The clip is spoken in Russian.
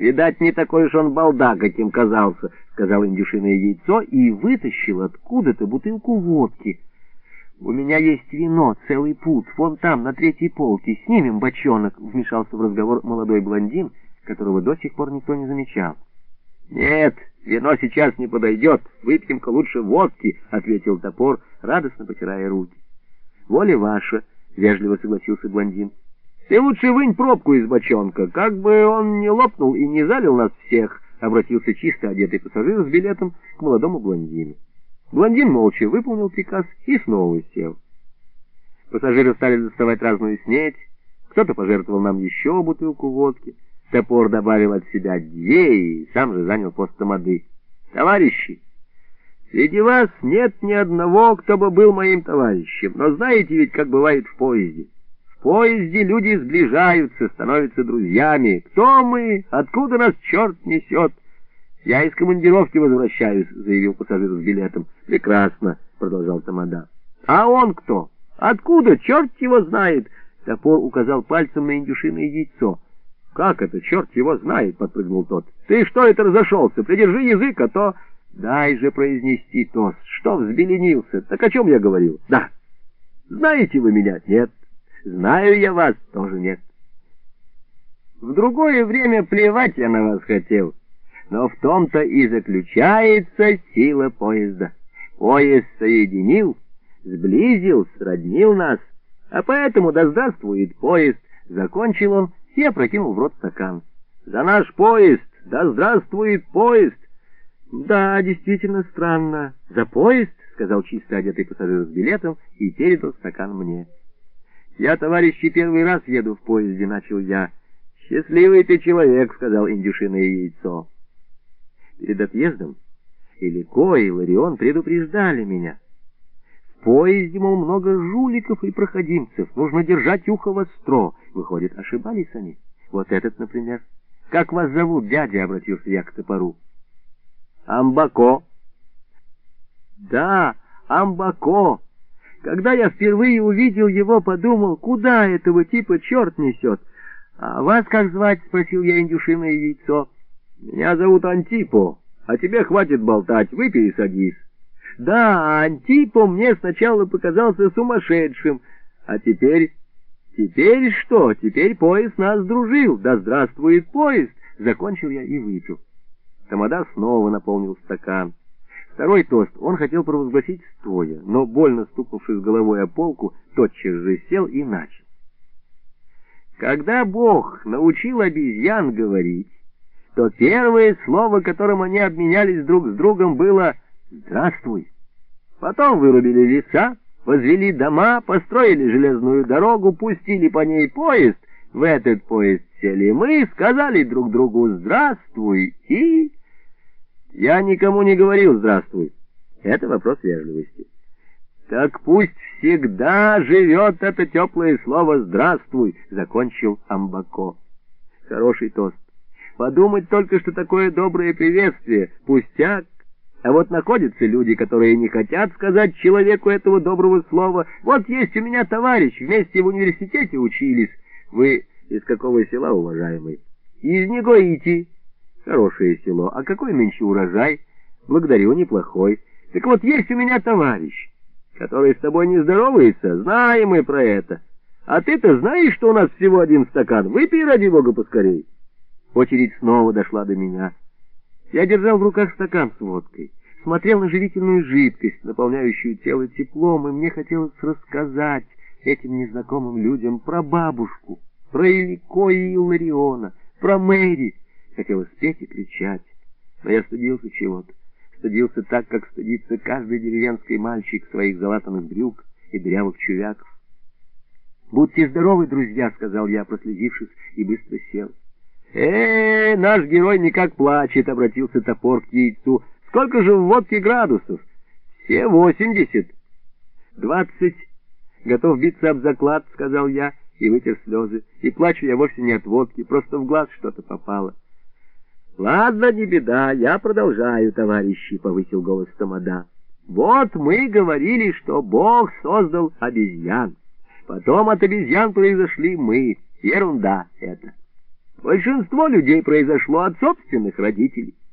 Видать, не такой уж он балда, каким казался, — сказал индюшиное яйцо и вытащил откуда-то бутылку водки. — У меня есть вино, целый пуд, вон там, на третьей полке. Снимем бочонок, — вмешался в разговор молодой блондин, которого до сих пор никто не замечал. — Нет, вино сейчас не подойдет, выпьем-ка лучше водки, — ответил топор, радостно потирая руки. — Воля ваша, — вежливо согласился блондин. — Ты лучше вынь пробку из бочонка, как бы он не лопнул и не залил нас всех, — обратился чисто одетый пассажир с билетом к молодому блондину. Блондин молча выполнил приказ и снова сел. Пассажиры стали доставать разную снеть, кто-то пожертвовал нам еще бутылку водки, топор добавил от себя 2 и сам же занял пост тамады. — Товарищи, среди вас нет ни одного, кто бы был моим товарищем, но знаете ведь, как бывает в поезде. В поезде люди сближаются, становятся друзьями. Кто мы? Откуда нас черт несет? Я из командировки возвращаюсь, — заявил пассажир с билетом. — Прекрасно, — продолжал тамада. — А он кто? Откуда? Черт его знает. Топор указал пальцем на индюшиное яйцо. — Как это, черт его знает? — подпрыгнул тот. — Ты что это разошелся? Придержи язык, а то... — Дай же произнести тост. Что взбеленился? Так о чем я говорил? — Да. — Знаете вы меня? — Нет. — Знаю я вас? — Тоже нет. В другое время плевать я на вас хотел. Но в том-то и заключается сила поезда. Поезд соединил, сблизил, сроднил нас. А поэтому да здравствует поезд. Закончил он и опрокинул в рот стакан. За наш поезд, да здравствует поезд. Да, действительно странно. За поезд, — сказал чисто одетый пассажир с билетом и передал стакан мне. Я, товарищи, первый раз еду в поезде, — начал я. Счастливый ты человек, — сказал индюшиное яйцо. Перед отъездом Илико и Ларион предупреждали меня. В поезде, мол, много жуликов и проходимцев, нужно держать ухо востро. Выходит, ошибались они. Вот этот, например. Как вас зовут, дядя? — обратился я к топору. Амбако. Да, Амбако. Когда я впервые увидел его, подумал, куда этого типа черт несет. А вас как звать? — спросил я индюшиное яйцо. Меня зовут Антипо, а тебе хватит болтать, выпей и садись. Да, Антипо мне сначала показался сумасшедшим, а теперь... Теперь что? Теперь поезд нас дружил. Да здравствует поезд! Закончил я и выпил. Тамада снова наполнил стакан. Второй тост он хотел провозгласить стоя, но, больно стукнувшись головой о полку, тотчас же сел и начал. Когда Бог научил обезьян говорить, то первое слово, которым они обменялись друг с другом, было «здравствуй». Потом вырубили леса, возвели дома, построили железную дорогу, пустили по ней поезд. В этот поезд сели мы, сказали друг другу «здравствуй» и... Я никому не говорил «здравствуй». Это вопрос вежливости. Так пусть всегда живет это теплое слово «здравствуй», — закончил Амбако. Хороший тост. Подумать только, что такое доброе приветствие, пустяк. А вот находятся люди, которые не хотят сказать человеку этого доброго слова. Вот есть у меня товарищ, вместе в университете учились. Вы из какого села, уважаемый? Из Негоити. Хорошее село. А какой нынче урожай? Благодарю, неплохой. Так вот, есть у меня товарищ, который с тобой не здоровается. Знаем мы про это. А ты-то знаешь, что у нас всего 1 стакан? Выпей, ради бога, поскорей. Очередь снова дошла до меня. Я держал в руках стакан с водкой, смотрел на живительную жидкость, наполняющую тело теплом, и мне хотелось рассказать этим незнакомым людям про бабушку, про Илико и Илариона, про Мэри. Хотелось петь и кричать, но я стыдился чего-то. Стыдился так, как стыдится каждый деревенский мальчик своих залатанных брюк и дырявых чувяков. «Будьте здоровы, друзья», — сказал я, прослезившись, и быстро сел. Наш герой никак плачет», — обратился топор к яйцу. «Сколько же в водке градусов?» «Все 80». «20. Готов биться об заклад», — сказал я и вытер слезы. «И плачу я вовсе не от водки, просто в глаз что-то попало». «Ладно, не беда, я продолжаю, товарищи», — повысил голос тамада. «Вот мы говорили, что Бог создал обезьян. Потом от обезьян произошли мы. Ерунда это. Большинство людей произошло от собственных родителей.